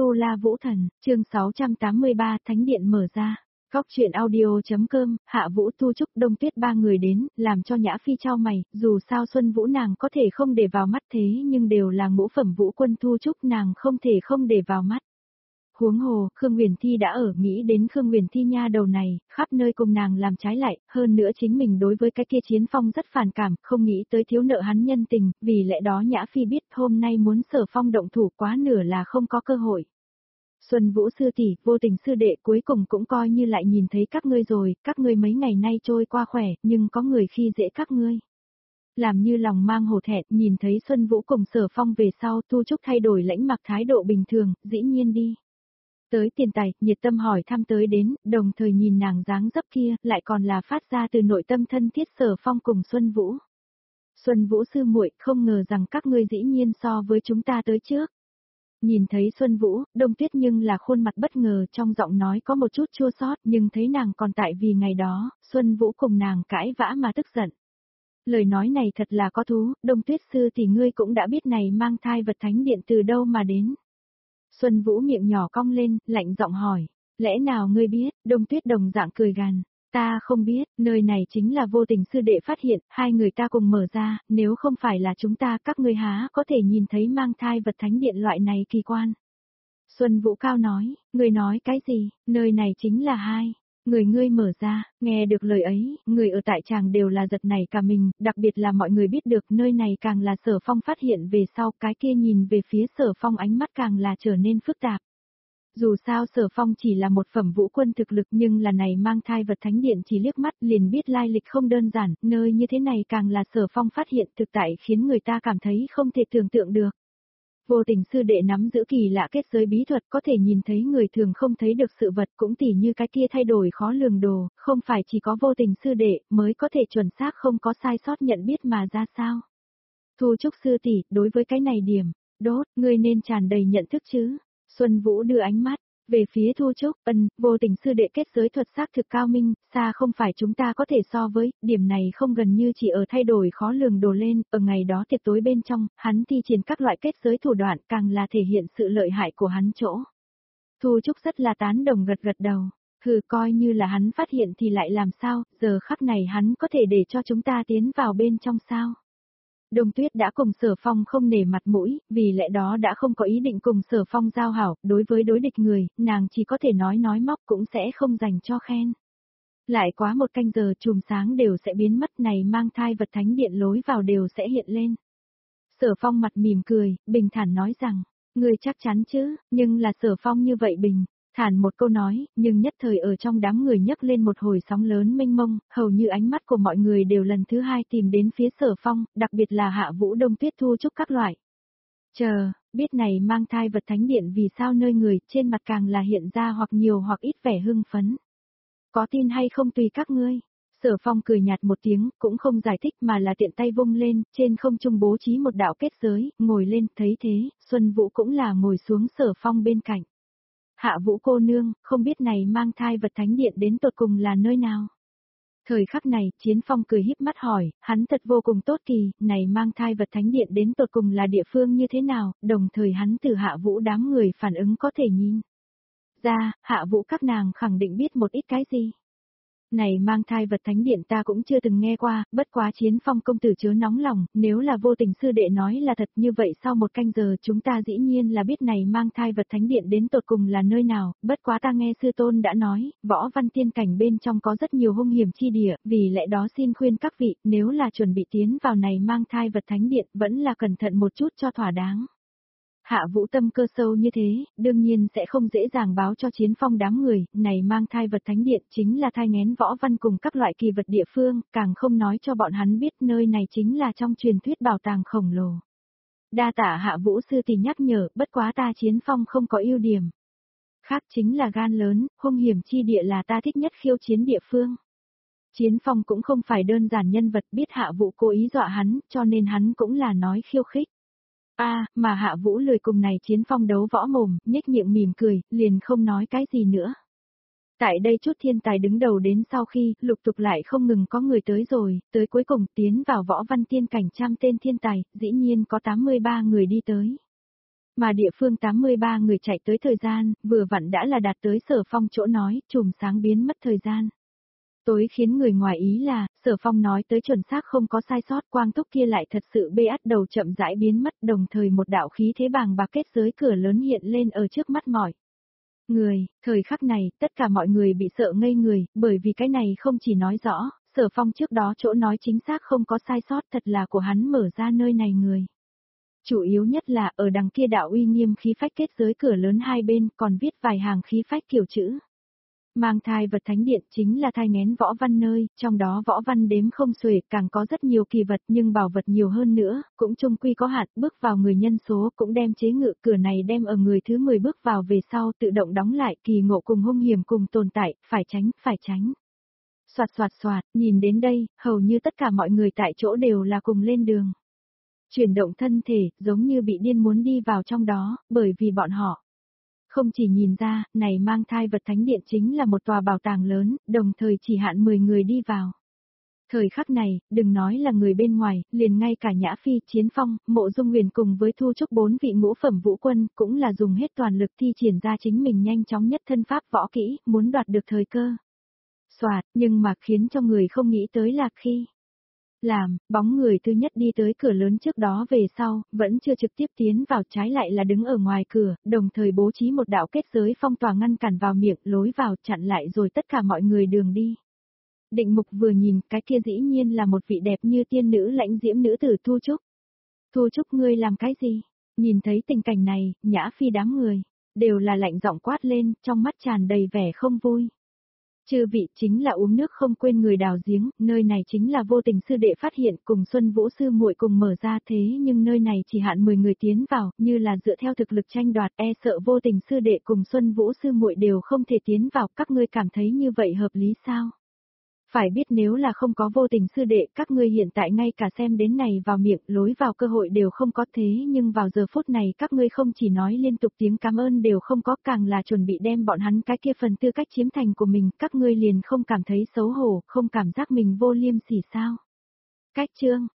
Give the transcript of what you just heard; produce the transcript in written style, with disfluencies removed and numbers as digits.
Tu La Vũ Thần, chương 683 Thánh Điện mở ra. Góc truyện audio.com, Hạ Vũ Thu Trúc Đông Tuyết ba người đến, làm cho Nhã Phi chau mày, dù sao Xuân Vũ nàng có thể không để vào mắt thế nhưng đều là ngũ phẩm vũ quân Thu Trúc nàng không thể không để vào mắt. Huống hồ, Khương Huyền Thi đã ở nghĩ đến Khương Huyền Thi nha đầu này, khắp nơi cùng nàng làm trái lại, hơn nữa chính mình đối với cái kia Chiến Phong rất phản cảm, không nghĩ tới thiếu nợ hắn nhân tình, vì lẽ đó Nhã Phi biết hôm nay muốn Sở Phong động thủ quá nửa là không có cơ hội. Xuân Vũ sư tỷ, Vô Tình sư đệ cuối cùng cũng coi như lại nhìn thấy các ngươi rồi, các ngươi mấy ngày nay trôi qua khỏe, nhưng có người khi dễ các ngươi. Làm như lòng mang hổ thẹn, nhìn thấy Xuân Vũ cùng Sở Phong về sau Thu Trúc thay đổi lãnh mặc thái độ bình thường, dĩ nhiên đi. Tới tiền tài, nhiệt tâm hỏi thăm tới đến, đồng thời nhìn nàng dáng dấp kia, lại còn là phát ra từ nội tâm thân thiết Sở Phong cùng Xuân Vũ. Xuân Vũ sư muội, không ngờ rằng các ngươi dĩ nhiên so với chúng ta tới trước. Nhìn thấy Xuân Vũ, Đông Tuyết nhưng là khuôn mặt bất ngờ trong giọng nói có một chút chua xót nhưng thấy nàng còn tại vì ngày đó, Xuân Vũ cùng nàng cãi vã mà tức giận. Lời nói này thật là có thú, Đông Tuyết sư thì ngươi cũng đã biết này mang thai vật thánh điện từ đâu mà đến. Xuân Vũ miệng nhỏ cong lên, lạnh giọng hỏi, lẽ nào ngươi biết, Đông Tuyết đồng dạng cười gằn. Ta không biết, nơi này chính là Vô Tình sư đệ phát hiện, hai người ta cùng mở ra, nếu không phải là chúng ta các ngươi há có thể nhìn thấy mang thai vật thánh điện loại này kỳ quan. Xuân Vũ cao nói, ngươi nói cái gì, nơi này chính là hai. Ngươi mở ra, nghe được lời ấy, người ở tại tràng đều là giật nảy cả mình, đặc biệt là mọi người biết được nơi này càng là Sở Phong phát hiện về sau cái kia nhìn về phía Sở Phong ánh mắt càng là trở nên phức tạp. Dù sao Sở Phong chỉ là một phẩm vũ quân thực lực nhưng là này mang thai vật thánh điện chỉ liếc mắt liền biết lai lịch không đơn giản, nơi như thế này càng là Sở Phong phát hiện thực tại khiến người ta cảm thấy không thể tưởng tượng được. Vô Tình sư đệ nắm giữ kỳ lạ kết giới bí thuật có thể nhìn thấy người thường không thấy được sự vật cũng tỉ như cái kia thay đổi khó lường đồ, không phải chỉ có Vô Tình sư đệ mới có thể chuẩn xác không có sai sót nhận biết mà ra sao. Thu Trúc sư tỷ, đối với cái này điểm, đốt, ngươi nên tràn đầy nhận thức chứ. Xuân Vũ đưa ánh mắt về phía Thu Trúc, Vô Tình sư đệ kết giới thuật xác thực cao minh, xa không phải chúng ta có thể so với, điểm này không gần như chỉ ở thay đổi khó lường đồ lên, ở ngày đó tiệc tối bên trong, hắn thi triển các loại kết giới thủ đoạn càng là thể hiện sự lợi hại của hắn chỗ. Thu Trúc rất là tán đồng gật gật đầu, coi như là hắn phát hiện thì lại làm sao, giờ khắc này hắn có thể để cho chúng ta tiến vào bên trong sao. Đông Tuyết đã cùng Sở Phong không nể mặt mũi, vì lẽ đó đã không có ý định cùng Sở Phong giao hảo, đối với đối địch người, nàng chỉ có thể nói móc cũng sẽ không dành cho khen. Lại quá một canh giờ chùm sáng đều sẽ biến mất này mang thai vật thánh điện lối vào đều sẽ hiện lên. Sở Phong mặt mỉm cười, bình thản nói rằng, người chắc chắn chứ, nhưng là Sở Phong như vậy bình. Thản một câu nói, nhưng nhất thời ở trong đám người nhấc lên một hồi sóng lớn mênh mông, hầu như ánh mắt của mọi người đều lần thứ hai tìm đến phía Sở Phong, đặc biệt là Hạ Vũ Đông Tuyết Thu Trúc các loại. Chờ, biết này mang thai vật thánh điện vì sao nơi người, trên mặt càng là hiện ra hoặc nhiều hoặc ít vẻ hưng phấn. Có tin hay không tùy các ngươi. Sở Phong cười nhạt một tiếng, cũng không giải thích mà là tiện tay vung lên, trên không trung bố trí một đạo kết giới, ngồi lên, thấy thế, Xuân Vũ cũng là ngồi xuống Sở Phong bên cạnh. Hạ Vũ cô nương, không biết này mang thai vật thánh điện đến tột cùng là nơi nào? Thời khắc này, Chiến Phong cười híp mắt hỏi, hắn thật vô cùng tốt kỳ, này mang thai vật thánh điện đến tột cùng là địa phương như thế nào, đồng thời hắn từ Hạ Vũ đám người phản ứng có thể nhìn ra, Hạ Vũ các nàng khẳng định biết một ít cái gì. Này mang thai vật thánh điện ta cũng chưa từng nghe qua, bất quá Chiến Phong công tử chớ nóng lòng, nếu là Vô Tình sư đệ nói là thật như vậy sau một canh giờ chúng ta dĩ nhiên là biết này mang thai vật thánh điện đến tột cùng là nơi nào, bất quá ta nghe sư tôn đã nói, võ văn tiên cảnh bên trong có rất nhiều hung hiểm chi địa, vì lẽ đó xin khuyên các vị, nếu là chuẩn bị tiến vào này mang thai vật thánh điện vẫn là cẩn thận một chút cho thỏa đáng. Hạ Vũ tâm cơ sâu như thế, đương nhiên sẽ không dễ dàng báo cho Chiến Phong đám người, này mang thai vật thánh điện chính là thai nghén võ văn cùng các loại kỳ vật địa phương, càng không nói cho bọn hắn biết nơi này chính là trong truyền thuyết bảo tàng khổng lồ. Đa tạ Hạ Vũ sư thì nhắc nhở, bất quá ta Chiến Phong không có ưu điểm. Khác chính là gan lớn, hung hiểm chi địa là ta thích nhất khiêu chiến địa phương. Chiến Phong cũng không phải đơn giản nhân vật biết Hạ Vũ cố ý dọa hắn, cho nên hắn cũng là nói khiêu khích. Mà Hạ Vũ lười cùng này Chiến Phong đấu võ mồm, nhếch miệng mỉm cười, liền không nói cái gì nữa. Tại đây chút thiên tài đứng đầu đến sau khi, lục tục lại không ngừng có người tới rồi, tới cuối cùng tiến vào võ văn tiên cảnh trăm tên thiên tài, dĩ nhiên có 83 người đi tới. Mà địa phương 83 người chạy tới thời gian, vừa vặn đã là đạt tới Sở Phong chỗ nói, chùm sáng biến mất thời gian. Tối khiến người ngoài ý là, Sở Phong nói tới chuẩn xác không có sai sót, quang túc kia lại thật sự bê át đầu chậm rãi biến mất, đồng thời một đạo khí thế bàng bạc kết giới cửa lớn hiện lên ở trước mắt mọi người. Thời khắc này, tất cả mọi người bị sợ ngây người, bởi vì cái này không chỉ nói rõ, Sở Phong trước đó chỗ nói chính xác không có sai sót, thật là của hắn mở ra nơi này người. Chủ yếu nhất là ở đằng kia đạo uy nghiêm khí phách kết giới cửa lớn hai bên còn viết vài hàng khí phách kiểu chữ. Mang thai vật thánh điện chính là thai nghén võ văn nơi, trong đó võ văn đếm không xuể, càng có rất nhiều kỳ vật nhưng bảo vật nhiều hơn nữa, cũng chung quy có hạn, bước vào người nhân số cũng đem chế ngự cửa này đem ở người thứ 10 bước vào về sau tự động đóng lại, kỳ ngộ cùng hung hiểm cùng tồn tại, phải tránh. Soạt soạt soạt, nhìn đến đây, hầu như tất cả mọi người tại chỗ đều là cùng lên đường. Chuyển động thân thể, giống như bị điên muốn đi vào trong đó, bởi vì bọn họ không chỉ nhìn ra, này mang thai vật thánh điện chính là một tòa bảo tàng lớn, đồng thời chỉ hạn 10 người đi vào. Thời khắc này, đừng nói là người bên ngoài, liền ngay cả Nhã Phi, Chiến Phong, Mộ Dung Huyền cùng với Thu Trúc 4 vị ngũ phẩm vũ quân, cũng là dùng hết toàn lực thi triển ra chính mình nhanh chóng nhất thân pháp võ kỹ, muốn đoạt được thời cơ. Soạt, nhưng mà khiến cho người không nghĩ tới là khi bóng người thứ nhất đi tới cửa lớn trước đó về sau, vẫn chưa trực tiếp tiến vào, trái lại là đứng ở ngoài cửa, đồng thời bố trí một đạo kết giới phong tỏa ngăn cản vào miệng, lối vào, chặn lại rồi tất cả mọi người đường đi. Định Mục vừa nhìn, cái kia dĩ nhiên là một vị đẹp như tiên nữ lãnh diễm nữ tử Thu Trúc. Thu Trúc ngươi làm cái gì? Nhìn thấy tình cảnh này, Nhã Phi đám người, đều là lạnh giọng quát lên, trong mắt tràn đầy vẻ không vui. Chư vị chính là uống nước không quên người đào giếng, nơi này chính là vô tình sư đệ phát hiện cùng Xuân Vũ sư muội cùng mở ra thế nhưng nơi này chỉ hạn 10 người tiến vào, như là dựa theo thực lực tranh đoạt e sợ vô tình sư đệ cùng Xuân Vũ sư muội đều không thể tiến vào, các ngươi cảm thấy như vậy hợp lý sao? Phải biết nếu là không có vô tình sư đệ, các ngươi hiện tại ngay cả xem đến này vào miệng, lối vào cơ hội đều không có thế nhưng vào giờ phút này các ngươi không chỉ nói liên tục tiếng cảm ơn đều không có, càng là chuẩn bị đem bọn hắn cái kia phần tư cách chiếm thành của mình, các ngươi liền không cảm thấy xấu hổ, không cảm giác mình vô liêm sỉ sao. Cách chương